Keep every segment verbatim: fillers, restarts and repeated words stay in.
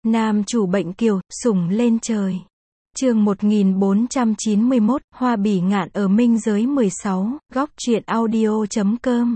Nam chủ bệnh kiều, sủng lên trời. Chương một nghìn bốn trăm chín mươi mốt, Hoa Bỉ Ngạn ở Minh Giới mười sáu, góc truyện audio chấm com.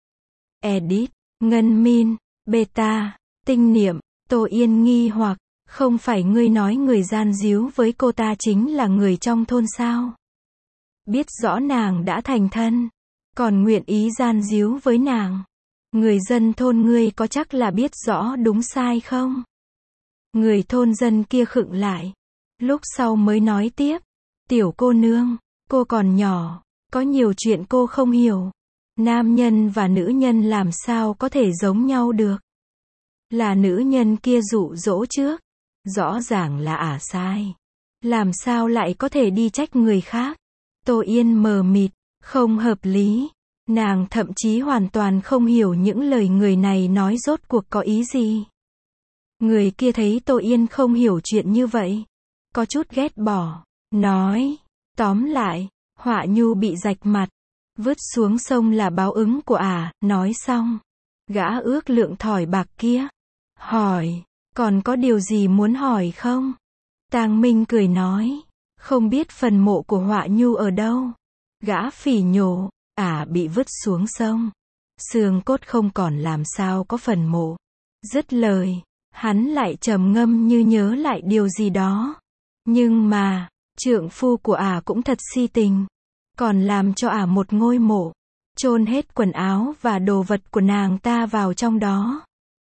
Edit, Ngân Min, Beta, Tinh Niệm, Tô Yên nghi hoặc, không phải ngươi nói người gian díu với cô ta chính là người trong thôn sao? Biết rõ nàng đã thành thân, còn nguyện ý gian díu với nàng. Người dân thôn ngươi có chắc là biết rõ đúng sai không? Người thôn dân kia khựng lại. Lúc sau mới nói tiếp. Tiểu cô nương, cô còn nhỏ, có nhiều chuyện cô không hiểu. Nam nhân và nữ nhân làm sao có thể giống nhau được? Là nữ nhân kia dụ dỗ trước. Rõ ràng là ả sai. Làm sao lại có thể đi trách người khác? Tô Yên mờ mịt, không hợp lý. Nàng thậm chí hoàn toàn không hiểu những lời người này nói rốt cuộc có ý gì. Người kia thấy Tô Yên không hiểu chuyện như vậy, có chút ghét bỏ, nói, tóm lại, Họa Nhu bị rạch mặt, vứt xuống sông là báo ứng của ả, nói xong, gã ước lượng thỏi bạc kia, hỏi, còn có điều gì muốn hỏi không? Tang Minh cười nói, không biết phần mộ của Họa Nhu ở đâu. Gã phỉ nhổ, ả bị vứt xuống sông, xương cốt không còn làm sao có phần mộ. Dứt lời, hắn lại trầm ngâm như nhớ lại điều gì đó. Nhưng mà, trượng phu của ả cũng thật si tình, còn làm cho ả một ngôi mộ, chôn hết quần áo và đồ vật của nàng ta vào trong đó.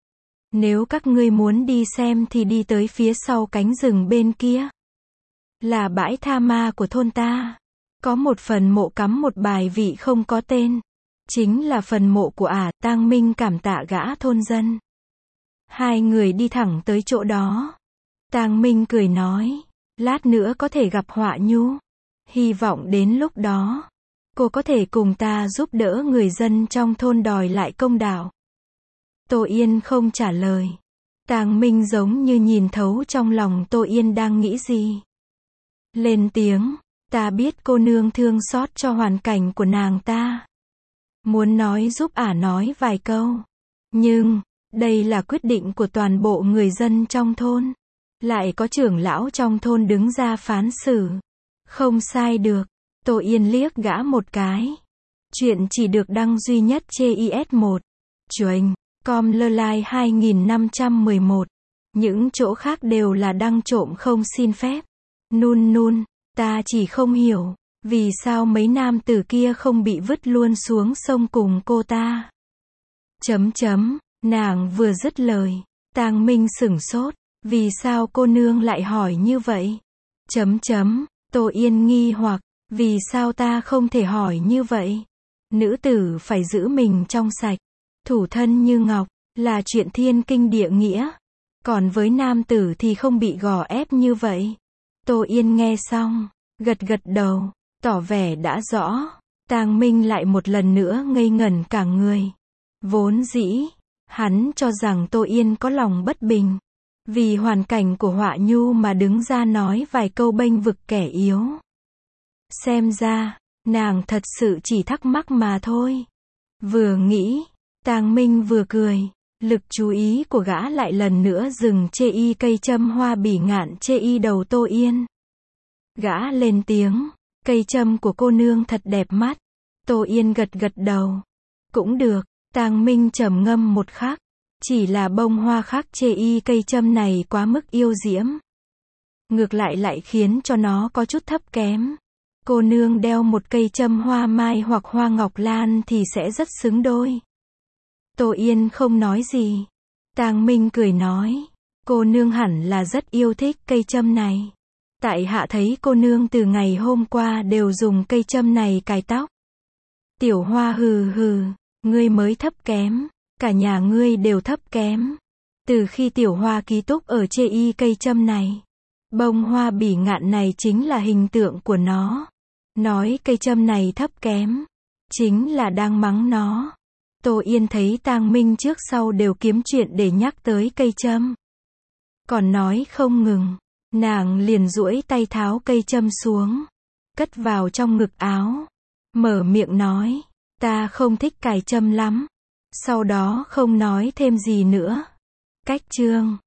Nếu các ngươi muốn đi xem thì đi tới phía sau cánh rừng bên kia. Là bãi tha ma của thôn ta. Có một phần mộ cắm một bài vị không có tên. Chính là phần mộ của ả. Tang Minh cảm tạ gã thôn dân. Hai người đi thẳng tới chỗ đó. Tang Minh cười nói, lát nữa có thể gặp Họa Nhu. Hy vọng đến lúc đó, cô có thể cùng ta giúp đỡ người dân trong thôn đòi lại công đạo. Tô Yên không trả lời. Tang Minh giống như nhìn thấu trong lòng Tô Yên đang nghĩ gì. Lên tiếng, ta biết cô nương thương xót cho hoàn cảnh của nàng ta. Muốn nói giúp ả nói vài câu. Nhưng, đây là quyết định của toàn bộ người dân trong thôn. Lại có trưởng lão trong thôn đứng ra phán xử. Không sai được. Tô Yên liếc gã một cái. Chuyện chỉ được đăng duy nhất trên i ét một. Chuềnh, com lơ lai hai nghìn năm trăm mười một. Những chỗ khác đều là đăng trộm không xin phép. Nun nun, ta chỉ không hiểu, vì sao mấy nam tử kia không bị vứt luôn xuống sông cùng cô ta. Chấm chấm, nàng vừa dứt lời, Tang Minh sửng sốt, vì sao cô nương lại hỏi như vậy? Chấm chấm, Tô Yên nghi hoặc, vì sao ta không thể hỏi như vậy? Nữ tử phải giữ mình trong sạch, thủ thân như ngọc, là chuyện thiên kinh địa nghĩa. Còn với nam tử thì không bị gò ép như vậy. Tô Yên nghe xong, gật gật đầu, tỏ vẻ đã rõ. Tang Minh lại một lần nữa ngây ngẩn cả người. Vốn dĩ, hắn cho rằng Tô Yên có lòng bất bình, vì hoàn cảnh của Họa Nhu mà đứng ra nói vài câu bênh vực kẻ yếu. Xem ra, nàng thật sự chỉ thắc mắc mà thôi. Vừa nghĩ, Tang Minh vừa cười. Lực chú ý của gã lại lần nữa dừng chê y cây châm Hoa Bỉ Ngạn chê y đầu Tô Yên. Gã lên tiếng, cây châm của cô nương thật đẹp mắt. Tô Yên gật gật đầu. Cũng được. Tang Minh trầm ngâm một khắc. Chỉ là bông hoa khác chê y cây châm này quá mức yêu diễm. Ngược lại lại khiến cho nó có chút thấp kém. Cô nương đeo một cây châm hoa mai hoặc hoa ngọc lan thì sẽ rất xứng đôi. Tô Yên không nói gì. Tang Minh cười nói, cô nương hẳn là rất yêu thích cây châm này. Tại hạ thấy cô nương từ ngày hôm qua đều dùng cây châm này cài tóc. Tiểu Hoa hừ hừ, ngươi mới thấp kém, cả nhà ngươi đều thấp kém. Từ khi Tiểu Hoa ký túc ở chê y cây châm này, bông Hoa Bỉ Ngạn này chính là hình tượng của nó. Nói cây châm này thấp kém, chính là đang mắng nó. Tô Yên thấy Tang Minh trước sau đều kiếm chuyện để nhắc tới cây châm. Còn nói không ngừng, nàng liền duỗi tay tháo cây châm xuống, cất vào trong ngực áo, mở miệng nói, ta không thích cài châm lắm. Sau đó không nói thêm gì nữa. Cách chương